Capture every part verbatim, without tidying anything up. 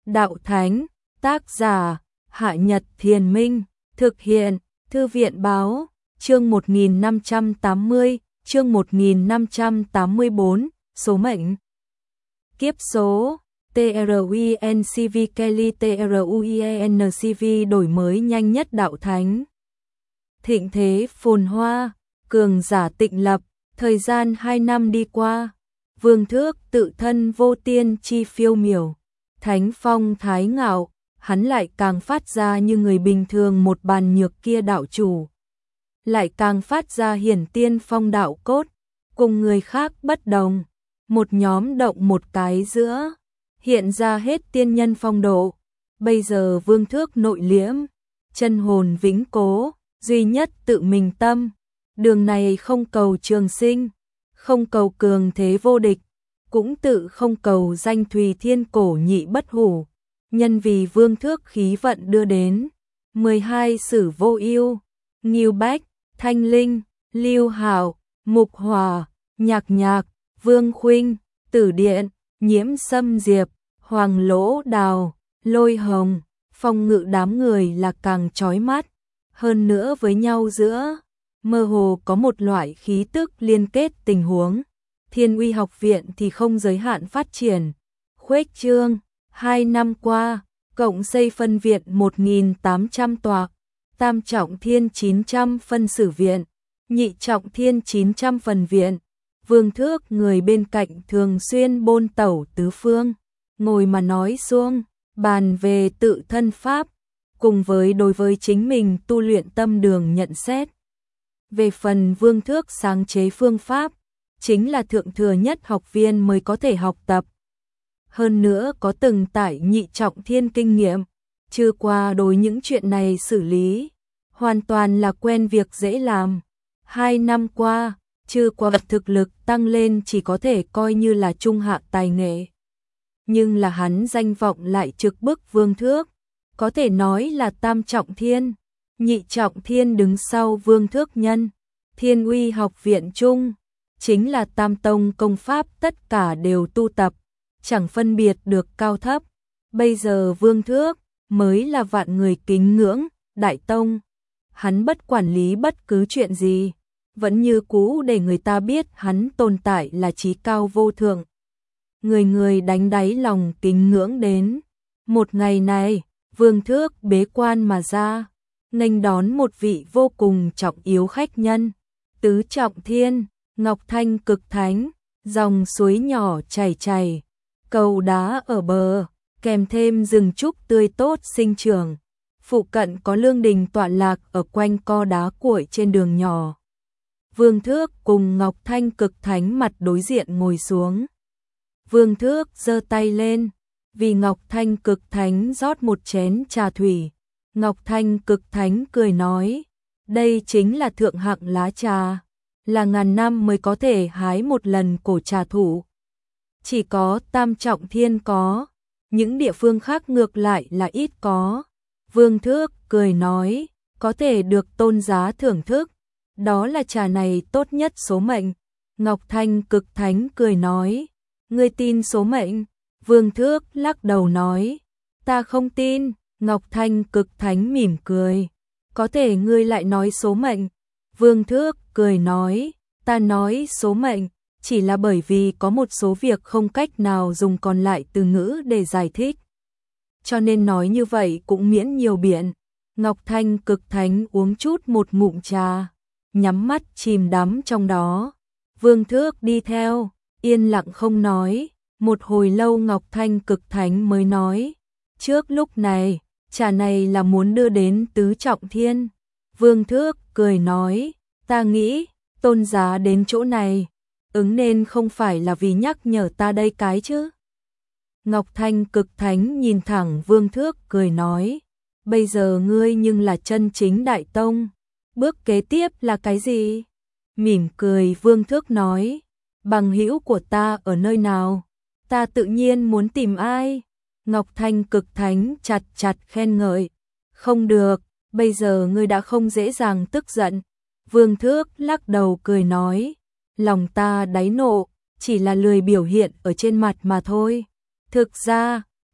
Đạo Thánh, tác giả, Hạ Nhật Thiền Minh, thực hiện, Thư viện Báo, chương một nghìn năm trăm tám mươi, chương một nghìn năm trăm tám mươi bốn, số mệnh. Kiếp số, tê rờ u en xê vê Kelly tê rờ u en xê vê đổi mới nhanh nhất Đạo Thánh. Thịnh thế phồn hoa, cường giả tịnh lập, thời gian hai năm đi qua, Vương Thước tự thân vô tiên chi phiêu miểu, thánh phong thái ngạo, hắn lại càng phát ra như người bình thường một bàn nhược kia đạo chủ. Lại càng phát ra hiển tiên phong đạo cốt, cùng người khác bất đồng, một nhóm động một cái giữa, hiện ra hết tiên nhân phong độ. Bây giờ Vương Thước nội liễm, chân hồn vĩnh cố, duy nhất tự mình tâm, đường này không cầu trường sinh, không cầu cường thế vô địch, cũng tự không cầu danh thùy thiên cổ nhị bất hủ. Nhân vì Vương Thước khí vận đưa đến mười hai sử vô ưu, Ngưu Bách, Thanh Linh, Lưu Hạo, Mục Hòa, Nhạc Nhạc, Vương Khuynh, Tử Điện, Nhiễm Sâm Diệp, Hoàng Lỗ Đào, Lôi Hồng, phong ngự đám người là càng chói mắt. Hơn nữa với nhau giữa, mơ hồ có một loại khí tức liên kết tình huống. Thiên Uy học viện thì không giới hạn phát triển, khuếch trương. Hai năm qua, cộng xây phân viện một nghìn tám trăm tòa, tam trọng thiên chín trăm phân sử viện, nhị trọng thiên chín trăm phần viện. Vương Thước người bên cạnh thường xuyên bôn tẩu tứ phương, ngồi mà nói xuông, bàn về tự thân pháp, cùng với đối với chính mình tu luyện tâm đường nhận xét. Về phần Vương Thước sáng chế phương pháp, chính là thượng thừa nhất học viên mới có thể học tập. Hơn nữa có từng tải nhị trọng thiên kinh nghiệm, chưa qua đối những chuyện này xử lý, hoàn toàn là quen việc dễ làm. Hai năm qua, chưa qua vật thực lực tăng lên chỉ có thể coi như là trung hạ tài nghệ. Nhưng là hắn danh vọng lại trực bức Vương Thước, có thể nói là tam trọng thiên, nhị trọng thiên đứng sau Vương Thước nhân. Thiên Uy học viện chung, chính là tam tông công pháp tất cả đều tu tập, chẳng phân biệt được cao thấp. Bây giờ Vương Thước mới là vạn người kính ngưỡng đại tông. Hắn bất quản lý bất cứ chuyện gì, vẫn như cũ để người ta biết hắn tồn tại là chí cao vô thượng. Người người đánh đáy lòng kính ngưỡng đến. Một ngày này, Vương Thước bế quan mà ra, nghênh đón một vị vô cùng trọng yếu khách nhân. Tứ trọng thiên, Ngọc Thanh cực thánh, dòng suối nhỏ chảy chảy, cầu đá ở bờ, kèm thêm rừng trúc tươi tốt sinh trưởng. Phụ cận có lương đình tọa lạc ở quanh co đá cuội trên đường nhỏ. Vương Thước cùng Ngọc Thanh cực thánh mặt đối diện ngồi xuống. Vương Thước giơ tay lên, vì Ngọc Thanh cực thánh rót một chén trà thủy. Ngọc Thanh cực thánh cười nói, đây chính là thượng hạng lá trà, là ngàn năm mới có thể hái một lần cổ trà thụ. Chỉ có tam trọng thiên có, những địa phương khác ngược lại là ít có. Vương Thước cười nói, có thể được tôn giá thưởng thức, đó là trà này tốt nhất số mệnh. Ngọc Thanh cực thánh cười nói, ngươi tin số mệnh? Vương Thước lắc đầu nói, ta không tin. Ngọc Thanh cực thánh mỉm cười, có thể ngươi lại nói số mệnh? Vương Thước cười nói, ta nói số mệnh chỉ là bởi vì có một số việc không cách nào dùng còn lại từ ngữ để giải thích, cho nên nói như vậy cũng miễn nhiều biện. Ngọc Thanh cực thánh uống chút một ngụm trà, nhắm mắt chìm đắm trong đó. Vương Thước đi theo, yên lặng không nói. Một hồi lâu Ngọc Thanh cực thánh mới nói, trước lúc này, trà này là muốn đưa đến tứ trọng thiên. Vương Thước cười nói, ta nghĩ, tôn giá đến chỗ này, ứng nên không phải là vì nhắc nhở ta đây cái chứ. Ngọc Thanh cực thánh nhìn thẳng Vương Thước cười nói, bây giờ ngươi nhưng là chân chính đại tông, bước kế tiếp là cái gì? Mỉm cười Vương Thước nói, bằng hữu của ta ở nơi nào, ta tự nhiên muốn tìm ai. Ngọc Thanh cực thánh chặt chặt khen ngợi, không được, bây giờ ngươi đã không dễ dàng tức giận. Vương Thước lắc đầu cười nói, lòng ta đáy nộ, chỉ là lười biểu hiện ở trên mặt mà thôi. Thực ra,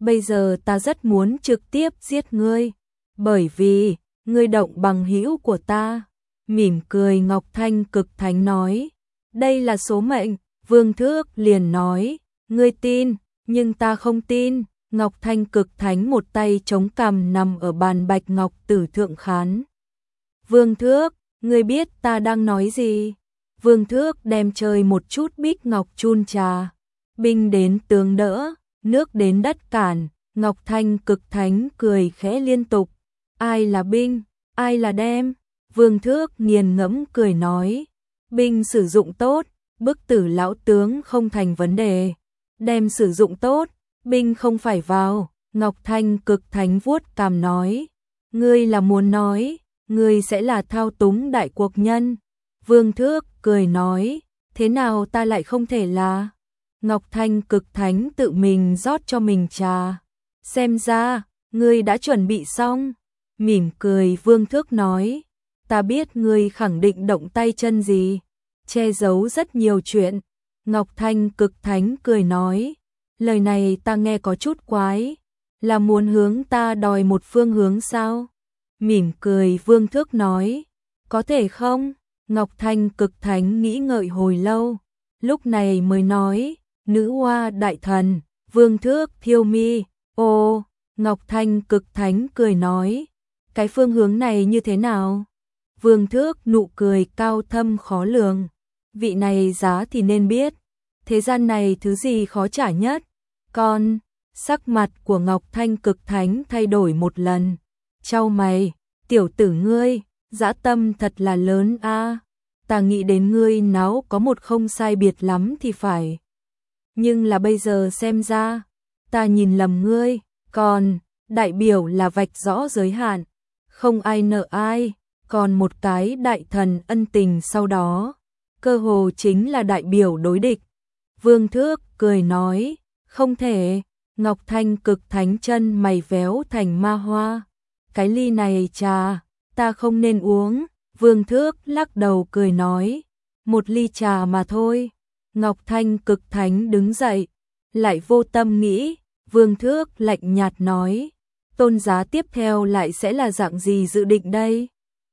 bây giờ ta rất muốn trực tiếp giết ngươi, bởi vì ngươi động bằng hữu của ta. Mỉm cười Ngọc Thanh Cực Thánh nói, đây là số mệnh. Vương Thước liền nói, ngươi tin, nhưng ta không tin. Ngọc Thanh Cực Thánh một tay chống cằm nằm ở bàn bạch ngọc tử thượng khán. Vương Thước, ngươi biết ta đang nói gì? Vương Thước đem chơi một chút bích ngọc chun trà. Binh đến tướng đỡ, nước đến đất cản. Ngọc Thanh Cực Thánh cười khẽ liên tục. Ai là binh, ai là đem? Vương Thước nghiền ngẫm cười nói, binh sử dụng tốt, bức tử lão tướng không thành vấn đề. Đem sử dụng tốt, binh không phải vào. Ngọc Thanh Cực Thánh vuốt cằm nói, ngươi là muốn nói, ngươi sẽ là thao túng đại cuộc nhân. Vương Thước cười nói, thế nào ta lại không thể là? Ngọc Thanh Cực Thánh tự mình rót cho mình trà. Xem ra, ngươi đã chuẩn bị xong. Mỉm cười Vương Thước nói, ta biết ngươi khẳng định động tay chân gì, che giấu rất nhiều chuyện. Ngọc Thanh Cực Thánh cười nói, lời này ta nghe có chút quái, là muốn hướng ta đòi một phương hướng sao? Mỉm cười Vương Thước nói, có thể không? Ngọc Thanh Cực Thánh nghĩ ngợi hồi lâu, lúc này mới nói, nữ hoa đại thần. Vương Thước thiêu mi, ô. Ngọc Thanh Cực Thánh cười nói, cái phương hướng này như thế nào? Vương Thước nụ cười cao thâm khó lường, vị này giá thì nên biết, thế gian này thứ gì khó trả nhất? Con, sắc mặt của Ngọc Thanh Cực Thánh thay đổi một lần, chau mày, tiểu tử ngươi, dã tâm thật là lớn a. Ta nghĩ đến ngươi náo có một không sai biệt lắm thì phải, nhưng là bây giờ xem ra, ta nhìn lầm ngươi. Còn, đại biểu là vạch rõ giới hạn, không ai nợ ai, còn một cái đại thần ân tình sau đó, cơ hồ chính là đại biểu đối địch. Vương Thước cười nói, không thể. Ngọc Thanh Cực Thánh chân mày véo thành ma hoa, cái ly này trà, ta không nên uống. Vương Thước lắc đầu cười nói, một ly trà mà thôi. Ngọc Thanh Cực Thánh đứng dậy, lại vô tâm nghĩ. Vương Thước lạnh nhạt nói, tôn giá tiếp theo lại sẽ là dạng gì dự định đây?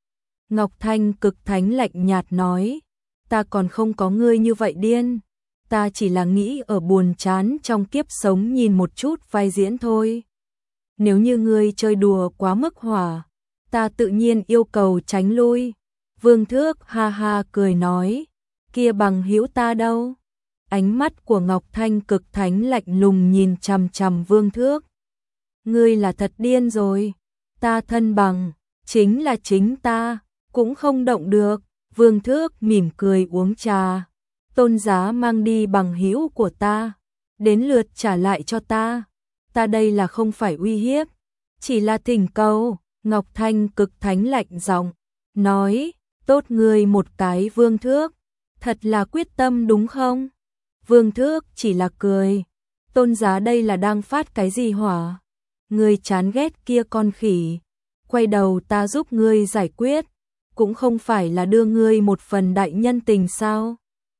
Ngọc Thanh Cực Thánh lạnh nhạt nói, ta còn không có ngươi như vậy điên, ta chỉ là nghĩ ở buồn chán trong kiếp sống nhìn một chút vai diễn thôi. Nếu như ngươi chơi đùa quá mức hỏa, ta tự nhiên yêu cầu tránh lui. Vương Thước ha ha cười nói, kia bằng hữu ta đâu? Ánh mắt của Ngọc Thanh Cực Thánh lạnh lùng nhìn chằm chằm Vương Thước. Ngươi là thật điên rồi, ta thân bằng, chính là chính ta, cũng không động được. Vương Thước mỉm cười uống trà. Tôn giá mang đi bằng hữu của ta, đến lượt trả lại cho ta. Ta đây là không phải uy hiếp, chỉ là thỉnh cầu. Ngọc Thanh Cực Thánh lạnh giọng nói, tốt ngươi một cái Vương Thước, thật là quyết tâm đúng không? Vương Thước chỉ là cười, tôn giá đây là đang phát cái gì hỏa? Ngươi chán ghét kia con khỉ, quay đầu ta giúp ngươi giải quyết, cũng không phải là đưa ngươi một phần đại nhân tình sao?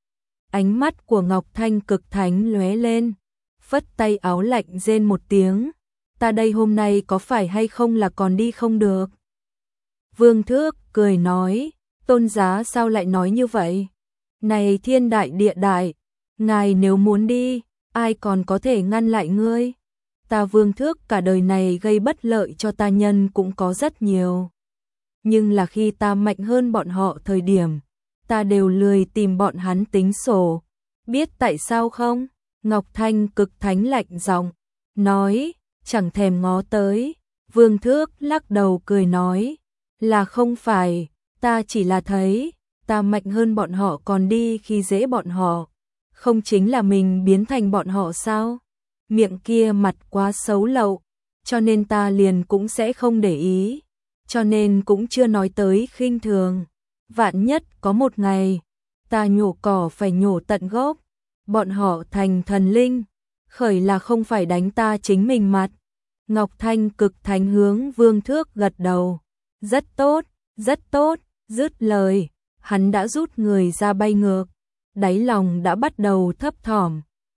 Ánh mắt của Ngọc Thanh Cực Thánh lóe lên, phất tay áo lạnh rên một tiếng, ta đây hôm nay có phải hay không là còn đi không được? Vương Thước cười nói, tôn giá sao lại nói như vậy? Này thiên đại địa đại, ngài nếu muốn đi, ai còn có thể ngăn lại ngươi? Ta Vương Thước cả đời này gây bất lợi cho ta nhân cũng có rất nhiều. Nhưng là khi ta mạnh hơn bọn họ thời điểm, ta đều lười tìm bọn hắn tính sổ. Biết tại sao không? Ngọc Thanh Cực Thánh lạnh giọng nói, chẳng thèm ngó tới. Vương Thước lắc đầu cười nói, là không phải, ta chỉ là thấy, ta mạnh hơn bọn họ còn đi khi dễ bọn họ. Không chính là mình biến thành bọn họ sao? Miệng kia mặt quá xấu lậu, cho nên ta liền cũng sẽ không để ý, cho nên cũng chưa nói tới khinh thường. Vạn nhất có một ngày, ta nhổ cỏ phải nhổ tận gốc, bọn họ thành thần linh, khởi là không phải đánh ta chính mình mặt. Ngọc Thanh Cực Thánh hướng Vương Thước gật đầu, rất tốt, rất tốt. Dứt lời, hắn đã rút người ra bay ngược, đáy lòng đã bắt đầu thấp thỏm.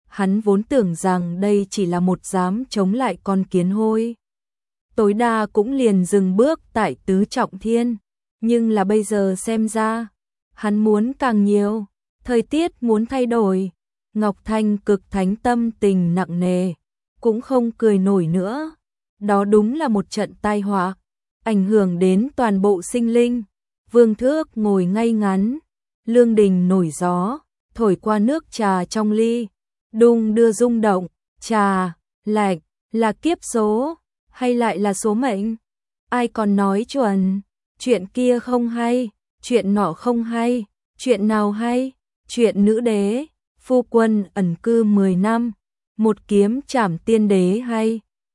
hắn vốn tưởng rằng đây chỉ là một dám chống lại con kiến hôi. Tối đa cũng liền dừng bước tại tứ trọng thiên, nhưng là bây giờ xem ra, hắn muốn càng nhiều, thời tiết muốn thay đổi, Ngọc Thanh cực thánh tâm tình nặng nề, cũng không cười nổi nữa. Đó đúng là một trận tai họa, ảnh hưởng đến toàn bộ sinh linh. Vương Thước ngồi ngay ngắn, lương đình nổi gió, thổi qua nước trà trong ly, đung đưa rung động, trà, lạnh, là kiếp số, hay lại là số mệnh? Ai còn nói chuẩn, chuyện kia không hay, chuyện nọ không hay, chuyện nào hay, chuyện nữ đế, phu quân ẩn cư mười năm, một kiếm trảm tiên đế hay,